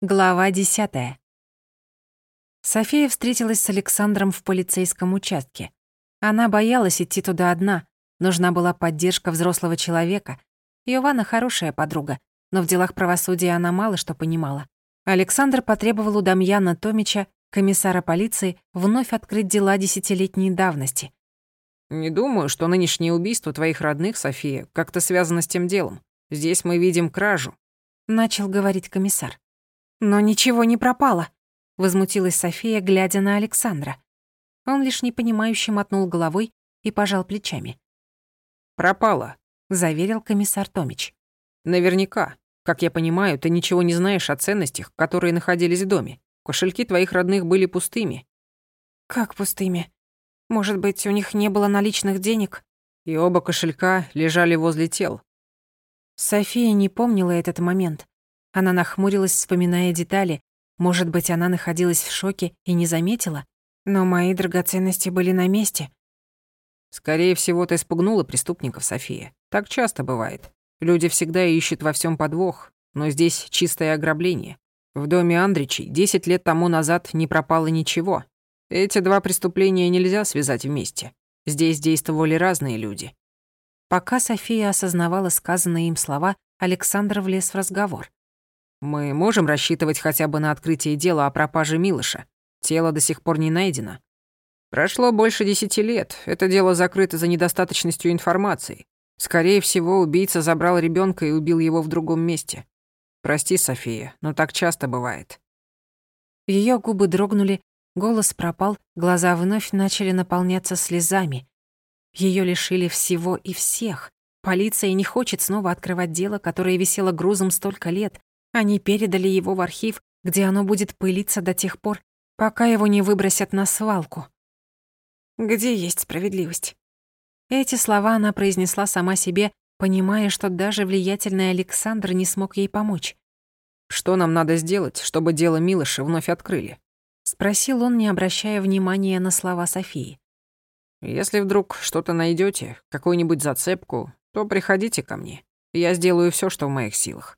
Глава 10. София встретилась с Александром в полицейском участке. Она боялась идти туда одна. Нужна была поддержка взрослого человека. Йована хорошая подруга, но в делах правосудия она мало что понимала. Александр потребовал у Дамьяна Томича, комиссара полиции, вновь открыть дела десятилетней давности. «Не думаю, что нынешнее убийство твоих родных, София, как-то связано с тем делом. Здесь мы видим кражу», — начал говорить комиссар. «Но ничего не пропало», — возмутилась София, глядя на Александра. Он лишь непонимающе мотнул головой и пожал плечами. «Пропало», — заверил комиссар Томич. «Наверняка. Как я понимаю, ты ничего не знаешь о ценностях, которые находились в доме. Кошельки твоих родных были пустыми». «Как пустыми? Может быть, у них не было наличных денег?» «И оба кошелька лежали возле тел». София не помнила этот момент. Она нахмурилась, вспоминая детали. Может быть, она находилась в шоке и не заметила? Но мои драгоценности были на месте. «Скорее всего, ты испугнула преступников, София. Так часто бывает. Люди всегда ищут во всем подвох, но здесь чистое ограбление. В доме Андричей 10 лет тому назад не пропало ничего. Эти два преступления нельзя связать вместе. Здесь действовали разные люди». Пока София осознавала сказанные им слова, Александр влез в разговор. «Мы можем рассчитывать хотя бы на открытие дела о пропаже Милоша? Тело до сих пор не найдено. Прошло больше 10 лет. Это дело закрыто за недостаточностью информации. Скорее всего, убийца забрал ребенка и убил его в другом месте. Прости, София, но так часто бывает». Ее губы дрогнули, голос пропал, глаза вновь начали наполняться слезами. Ее лишили всего и всех. Полиция не хочет снова открывать дело, которое висело грузом столько лет. Они передали его в архив, где оно будет пылиться до тех пор, пока его не выбросят на свалку. Где есть справедливость? Эти слова она произнесла сама себе, понимая, что даже влиятельный Александр не смог ей помочь. «Что нам надо сделать, чтобы дело Милоша вновь открыли?» — спросил он, не обращая внимания на слова Софии. «Если вдруг что-то найдете, какую-нибудь зацепку, то приходите ко мне. Я сделаю все, что в моих силах».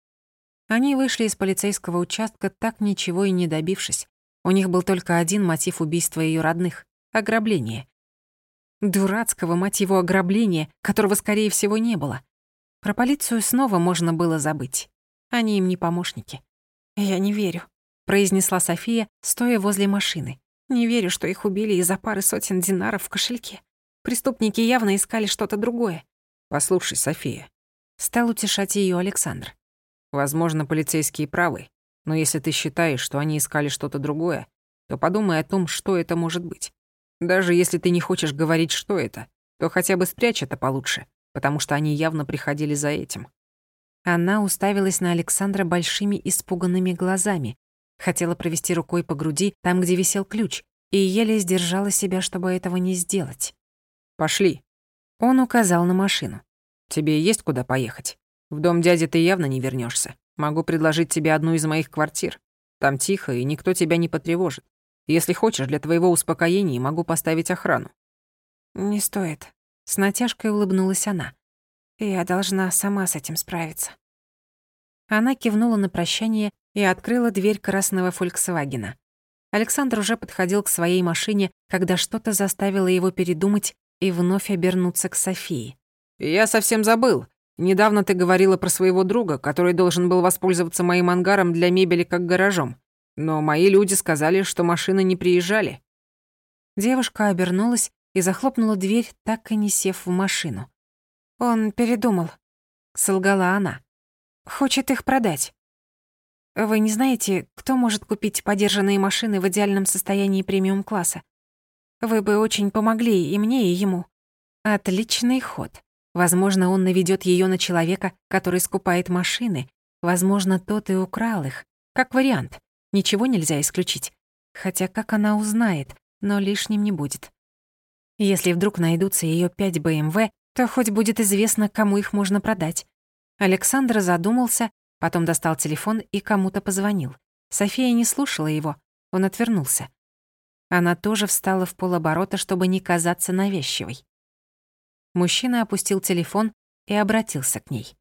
Они вышли из полицейского участка, так ничего и не добившись. У них был только один мотив убийства ее родных — ограбление. Дурацкого, мать его, ограбления, которого, скорее всего, не было. Про полицию снова можно было забыть. Они им не помощники. «Я не верю», — произнесла София, стоя возле машины. «Не верю, что их убили из-за пары сотен динаров в кошельке. Преступники явно искали что-то другое». «Послушай, София», — стал утешать ее Александр. «возможно, полицейские правы, но если ты считаешь, что они искали что-то другое, то подумай о том, что это может быть. Даже если ты не хочешь говорить, что это, то хотя бы спрячь это получше, потому что они явно приходили за этим». Она уставилась на Александра большими испуганными глазами, хотела провести рукой по груди, там, где висел ключ, и еле сдержала себя, чтобы этого не сделать. «Пошли». Он указал на машину. «Тебе есть куда поехать? В дом дяди ты явно не вернешься. Могу предложить тебе одну из моих квартир. Там тихо, и никто тебя не потревожит. Если хочешь, для твоего успокоения могу поставить охрану». «Не стоит», — с натяжкой улыбнулась она. «Я должна сама с этим справиться». Она кивнула на прощание и открыла дверь красного «Фольксвагена». Александр уже подходил к своей машине, когда что-то заставило его передумать и вновь обернуться к Софии. «Я совсем забыл. Недавно ты говорила про своего друга, который должен был воспользоваться моим ангаром для мебели как гаражом. Но мои люди сказали, что машины не приезжали». Девушка обернулась и захлопнула дверь, так и не сев в машину. «Он передумал», — солгала она. «Хочет их продать. Вы не знаете, кто может купить подержанные машины в идеальном состоянии премиум-класса? Вы бы очень помогли и мне, и ему». Отличный ход. Возможно, он наведёт её на человека, который скупает машины. Возможно, тот и украл их. Как вариант. Ничего нельзя исключить. Хотя как она узнает, но лишним не будет. Если вдруг найдутся её 5 БМВ, то хоть будет известно, кому их можно продать. Александр задумался, потом достал телефон и кому-то позвонил. София не слушала его, он отвернулся. Она тоже встала в полоборота, чтобы не казаться навязчивой. Мужчина опустил телефон и обратился к ней.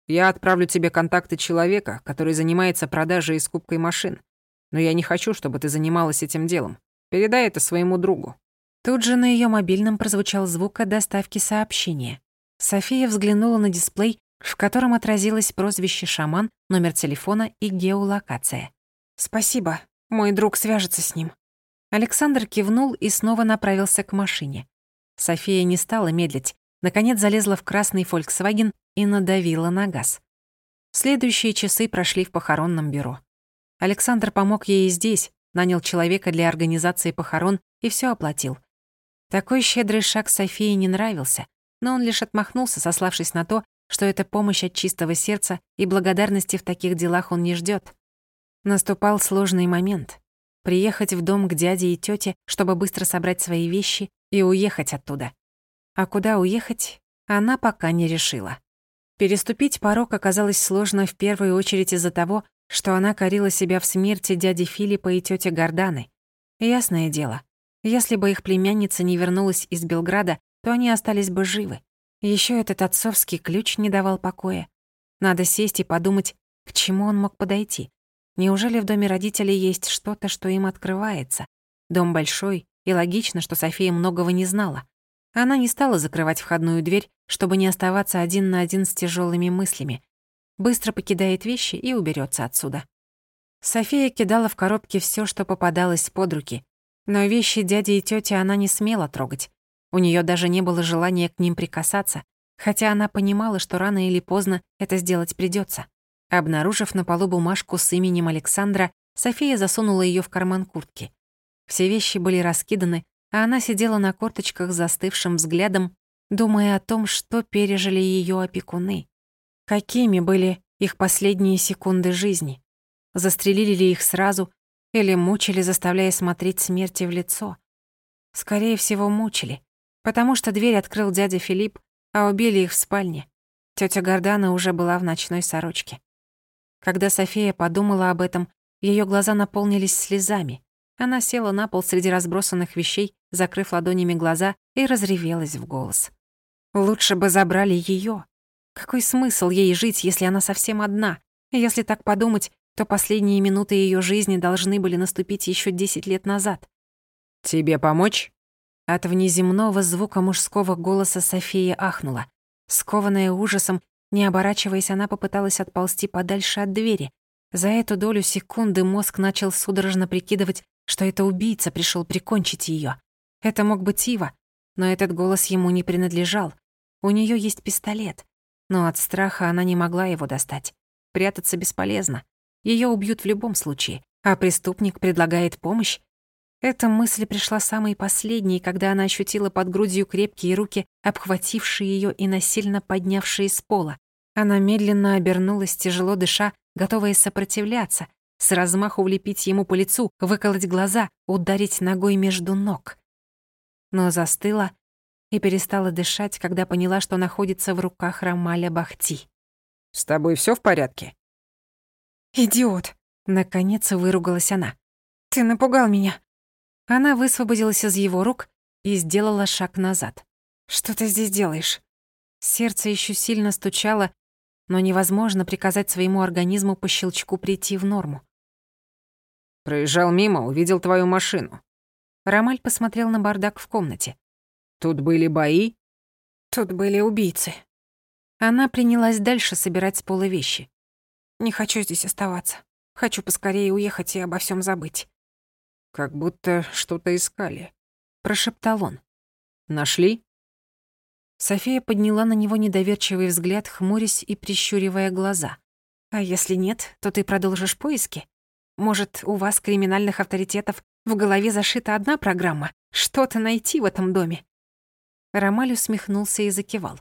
Я отправлю тебе контакты человека, который занимается продажей и скупкой машин. Но я не хочу, чтобы ты занималась этим делом. Передай это своему другу». Тут же на ее мобильном прозвучал звук от доставки сообщения. София взглянула на дисплей, в котором отразилось прозвище «Шаман», номер телефона и геолокация. «Спасибо, мой друг свяжется с ним». Александр кивнул и снова направился к машине. София не стала медлить, наконец залезла в красный Volkswagen и надавила на газ. Следующие часы прошли в похоронном бюро. Александр помог ей и здесь, нанял человека для организации похорон и все оплатил. Такой щедрый шаг Софии не нравился, но он лишь отмахнулся, сославшись на то, что это помощь от чистого сердца, и благодарности в таких делах он не ждет. Наступал сложный момент. Приехать в дом к дяде и тете, чтобы быстро собрать свои вещи и уехать оттуда. А куда уехать, она пока не решила. Переступить порог оказалось сложно в первую очередь из-за того, что она корила себя в смерти дяди Филиппа и тёти Горданы. Ясное дело, если бы их племянница не вернулась из Белграда, то они остались бы живы. Ещё этот отцовский ключ не давал покоя. Надо сесть и подумать, к чему он мог подойти. Неужели в доме родителей есть что-то, что им открывается? Дом большой, и логично, что София многого не знала. Она не стала закрывать входную дверь, чтобы не оставаться один на один с тяжелыми мыслями. Быстро покидает вещи и уберется отсюда. София кидала в коробки все, что попадалось под руки, но вещи дяди и тети она не смела трогать. У нее даже не было желания к ним прикасаться, хотя она понимала, что рано или поздно это сделать придется. Обнаружив на полу бумажку с именем Александра, София засунула ее в карман куртки. Все вещи были раскиданы, а она сидела на корточках с застывшим взглядом, думая о том, что пережили ее опекуны. Какими были их последние секунды жизни? Застрелили ли их сразу или мучили, заставляя смотреть смерти в лицо? Скорее всего, мучили, потому что дверь открыл дядя Филипп, а убили их в спальне. Тётя Гордана уже была в ночной сорочке. Когда София подумала об этом, её глаза наполнились слезами. Она села на пол среди разбросанных вещей, закрыв ладонями глаза, и разревелась в голос. Лучше бы забрали её. Какой смысл ей жить, если она совсем одна? И если так подумать, то последние минуты её жизни должны были наступить ещё 10 лет назад. «Тебе помочь?» От внеземного звука мужского голоса София ахнула. Скованная ужасом, не оборачиваясь, она попыталась отползти подальше от двери. За эту долю секунды мозг начал судорожно прикидывать, что это убийца пришёл прикончить её. Это мог быть Ива, но этот голос ему не принадлежал. У неё есть пистолет, но от страха она не могла его достать. Прятаться бесполезно. Её убьют в любом случае, а преступник предлагает помощь. Эта мысль пришла самой последней, когда она ощутила под грудью крепкие руки, обхватившие её и насильно поднявшие с пола. Она медленно обернулась, тяжело дыша, готовая сопротивляться, с размаху влепить ему по лицу, выколоть глаза, ударить ногой между ног. Но застыла и перестала дышать, когда поняла, что находится в руках Рамаля Бахти. «С тобой всё в порядке?» «Идиот!» — наконец выругалась она. «Ты напугал меня!» Она высвободилась из его рук и сделала шаг назад. «Что ты здесь делаешь?» Сердце ещё сильно стучало, но невозможно приказать своему организму по щелчку прийти в норму. «Проезжал мимо, увидел твою машину». Рамаль посмотрел на бардак в комнате. «Тут были бои?» «Тут были убийцы». Она принялась дальше собирать с пола вещи. «Не хочу здесь оставаться. Хочу поскорее уехать и обо всём забыть». «Как будто что-то искали», — прошептал он. «Нашли?» София подняла на него недоверчивый взгляд, хмурясь и прищуривая глаза. «А если нет, то ты продолжишь поиски? Может, у вас, криминальных авторитетов, в голове зашита одна программа? Что-то найти в этом доме?» Рамаль усмехнулся и закивал.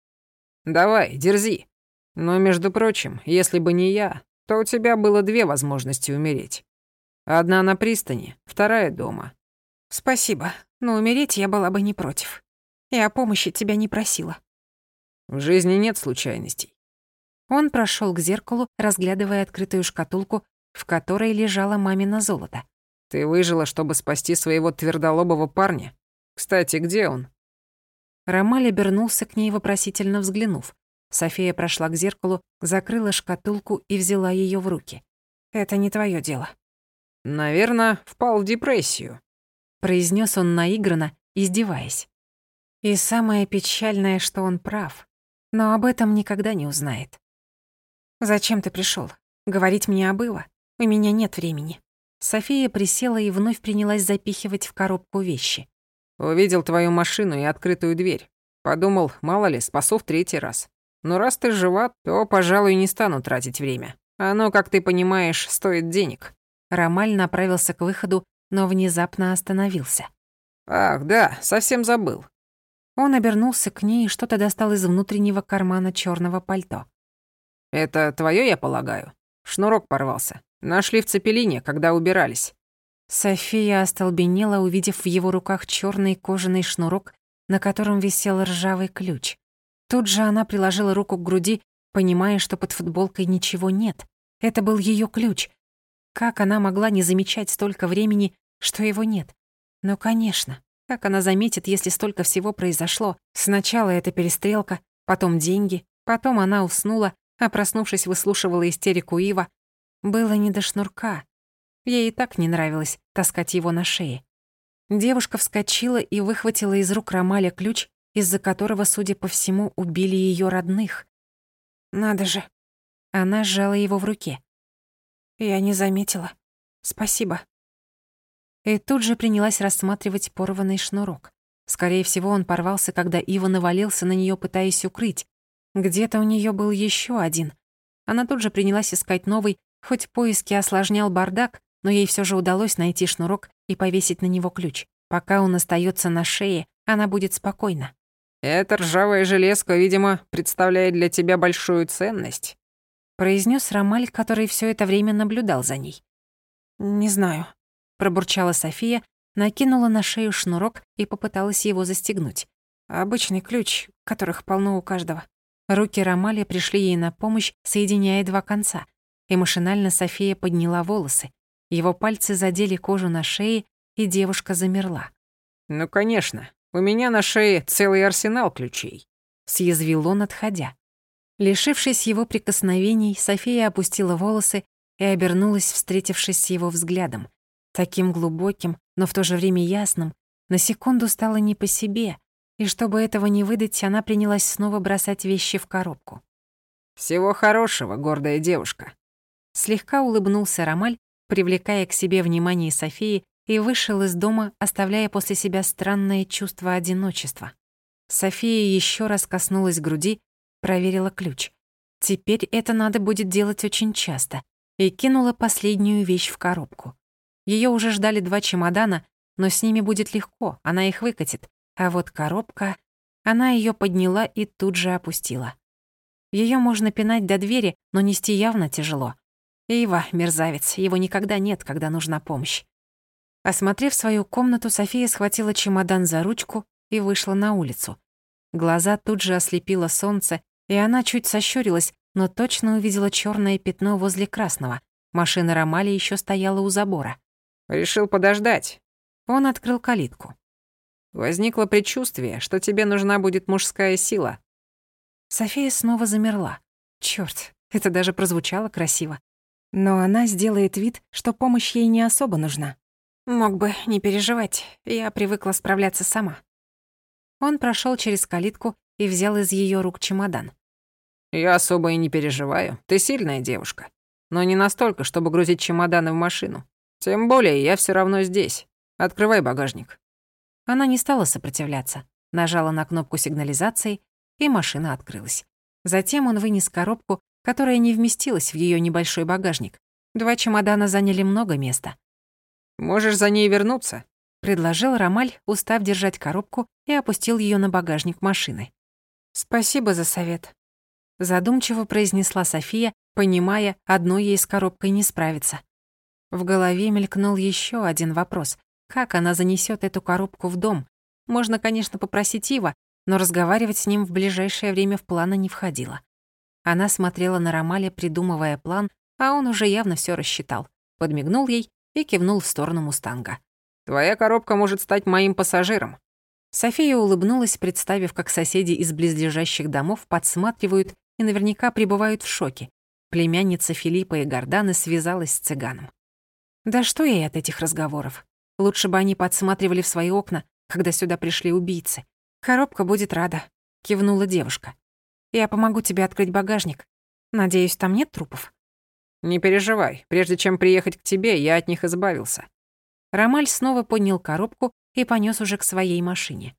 «Давай, дерзи. Но, между прочим, если бы не я, то у тебя было 2 возможности умереть. Одна на пристани, вторая дома». «Спасибо, но умереть я была бы не против. И о помощи тебя не просила». «В жизни нет случайностей». Он прошёл к зеркалу, разглядывая открытую шкатулку, в которой лежало мамино золото. «Ты выжила, чтобы спасти своего твердолобого парня? Кстати, где он?» Рамаль обернулся к ней, вопросительно взглянув. София прошла к зеркалу, закрыла шкатулку и взяла ее в руки. «Это не твое дело». «Наверное, впал в депрессию», — произнес он наигранно, издеваясь. И самое печальное, что он прав. Но об этом никогда не узнает. «Зачем ты пришел? Говорить мне об Ива? У меня нет времени». София присела и вновь принялась запихивать в коробку вещи. «Увидел твою машину и открытую дверь. Подумал, мало ли, спасу в 3-й раз. Но раз ты жива, то, пожалуй, не стану тратить время. Оно, как ты понимаешь, стоит денег». Ромаль направился к выходу, но внезапно остановился. «Ах, да, совсем забыл». Он обернулся к ней и что-то достал из внутреннего кармана черного пальто. «Это твое, я полагаю? Шнурок порвался. Нашли в цепелине, когда убирались». София остолбенела, увидев в его руках черный кожаный шнурок, на котором висел ржавый ключ. Тут же она приложила руку к груди, понимая, что под футболкой ничего нет. Это был ее ключ. Как она могла не замечать столько времени, что его нет? Ну, конечно. Как она заметит, если столько всего произошло? Сначала эта перестрелка, потом деньги, потом она уснула, а проснувшись, выслушивала истерику Ива. Было не до шнурка. Ей и так не нравилось таскать его на шее. Девушка вскочила и выхватила из рук Ромаля ключ, из-за которого, судя по всему, убили ее родных. Надо же. Она сжала его в руке. Я не заметила. Спасибо. И тут же принялась рассматривать порванный шнурок. Скорее всего, он порвался, когда Ива навалился на нее, пытаясь укрыть. Где-то у нее был еще один. Она тут же принялась искать новый, хоть поиски осложнял бардак, но ей все же удалось найти шнурок и повесить на него ключ. Пока он остается на шее, она будет спокойна. «Эта ржавая железка, видимо, представляет для тебя большую ценность», произнес Ромаль, который все это время наблюдал за ней. «Не знаю», — пробурчала София, накинула на шею шнурок и попыталась его застегнуть. Обычный ключ, которых полно у каждого. Руки Ромаля пришли ей на помощь, соединяя два конца, и машинально София подняла волосы. Его пальцы задели кожу на шее, и девушка замерла. «Ну, конечно. У меня на шее целый арсенал ключей», — съязвил он, отходя. Лишившись его прикосновений, София опустила волосы и обернулась, встретившись с его взглядом. Таким глубоким, но в то же время ясным, на секунду стало не по себе, и чтобы этого не выдать, она принялась снова бросать вещи в коробку. «Всего хорошего, гордая девушка». Слегка улыбнулся Ромаль, привлекая к себе внимание Софии, и вышел из дома, оставляя после себя странное чувство одиночества. София еще раз коснулась груди, проверила ключ. Теперь это надо будет делать очень часто. И кинула последнюю вещь в коробку. Ее уже ждали 2 чемодана, но с ними будет легко, она их выкатит. А вот коробка... Она ее подняла и тут же опустила. Ее можно пинать до двери, но нести явно тяжело. Ива, мерзавец, его никогда нет, когда нужна помощь. Осмотрев свою комнату, София схватила чемодан за ручку и вышла на улицу. Глаза тут же ослепило солнце, и она чуть сощурилась, но точно увидела черное пятно возле красного. Машина Ромаля еще стояла у забора. «Решил подождать». Он открыл калитку. «Возникло предчувствие, что тебе нужна будет мужская сила». София снова замерла. Чёрт, это даже прозвучало красиво. Но она сделает вид, что помощь ей не особо нужна. Мог бы не переживать, я привыкла справляться сама. Он прошел через калитку и взял из ее рук чемодан. «Я особо и не переживаю. Ты сильная девушка. Но не настолько, чтобы грузить чемоданы в машину. Тем более я все равно здесь. Открывай багажник». Она не стала сопротивляться, нажала на кнопку сигнализации, и машина открылась. Затем он вынес коробку, которая не вместилась в ее небольшой багажник. 2 чемодана заняли много места. «Можешь за ней вернуться», — предложил Ромаль, устав держать коробку, и опустил ее на багажник машины. «Спасибо за совет», — задумчиво произнесла София, понимая, одной ей с коробкой не справиться. В голове мелькнул еще один вопрос. Как она занесет эту коробку в дом? Можно, конечно, попросить Ива, но разговаривать с ним в ближайшее время в планы не входило. Она смотрела на Ромаля, придумывая план, а он уже явно все рассчитал. Подмигнул ей и кивнул в сторону «Мустанга». «Твоя коробка может стать моим пассажиром». София улыбнулась, представив, как соседи из близлежащих домов подсматривают и наверняка пребывают в шоке. Племянница Филиппа и Горданы связалась с цыганом. Да что ей от этих разговоров? Лучше бы они подсматривали в свои окна, когда сюда пришли убийцы. «Коробка будет рада», — кивнула девушка. «Я помогу тебе открыть багажник. Надеюсь, там нет трупов?» «Не переживай, прежде чем приехать к тебе, я от них избавился». Ромаль снова поднял коробку и понёс уже к своей машине.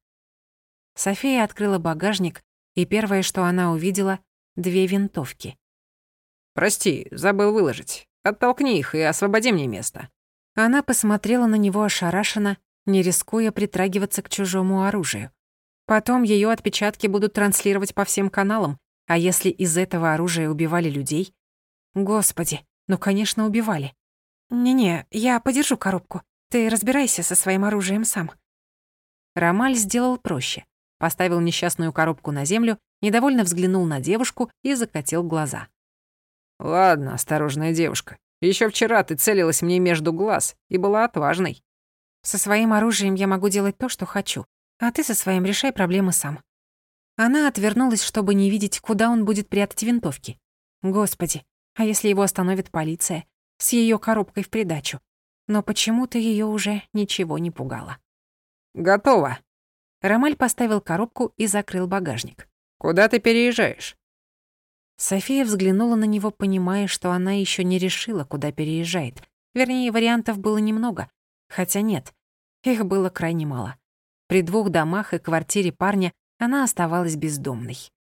София открыла багажник, и первое, что она увидела — 2 винтовки. «Прости, забыл выложить. Оттолкни их и освободи мне место». Она посмотрела на него ошарашенно, не рискуя притрагиваться к чужому оружию. Потом её отпечатки будут транслировать по всем каналам, а если из этого оружия убивали людей? Господи, ну, конечно, убивали. «Не-не, я подержу коробку. Ты разбирайся со своим оружием сам». Ромаль сделал проще. Поставил несчастную коробку на землю, недовольно взглянул на девушку и закатил глаза. «Ладно, осторожная девушка. Ещё вчера ты целилась мне между глаз и была отважной». «Со своим оружием я могу делать то, что хочу, а ты со своим решай проблемы сам». Она отвернулась, чтобы не видеть, куда он будет прятать винтовки. Господи, а если его остановит полиция? С её коробкой в придачу. Но почему-то её уже ничего не пугало. «Готово». Ромаль поставил коробку и закрыл багажник. «Куда ты переезжаешь?» София взглянула на него, понимая, что она ещё не решила, куда переезжает. Вернее, вариантов было немного. Хотя нет, их было крайне мало. При 2 домах и квартире парня она оставалась бездомной.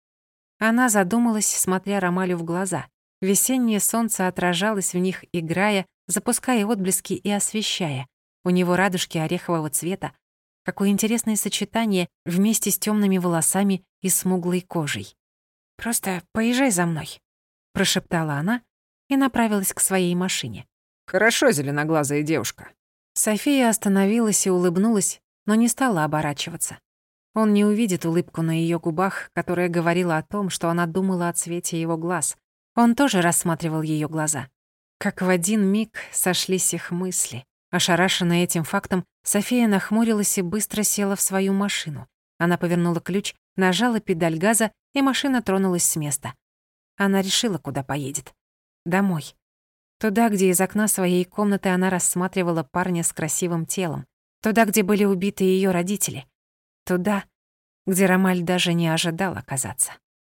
Она задумалась, смотря Ромалю в глаза. Весеннее солнце отражалось в них, играя, запуская отблески и освещая. У него радужки орехового цвета. Какое интересное сочетание вместе с тёмными волосами и смуглой кожей. «Просто поезжай за мной», — прошептала она и направилась к своей машине. «Хорошо, зеленоглазая девушка». София остановилась и улыбнулась, но не стала оборачиваться. Он не увидит улыбку на её губах, которая говорила о том, что она думала о цвете его глаз. Он тоже рассматривал её глаза. Как в один миг сошлись их мысли. Ошарашенная этим фактом, София нахмурилась и быстро села в свою машину. Она повернула ключ, нажала педаль газа, и машина тронулась с места. Она решила, куда поедет. Домой. Туда, где из окна своей комнаты она рассматривала парня с красивым телом. Туда, где были убиты её родители. Туда, где Ромаль даже не ожидал оказаться.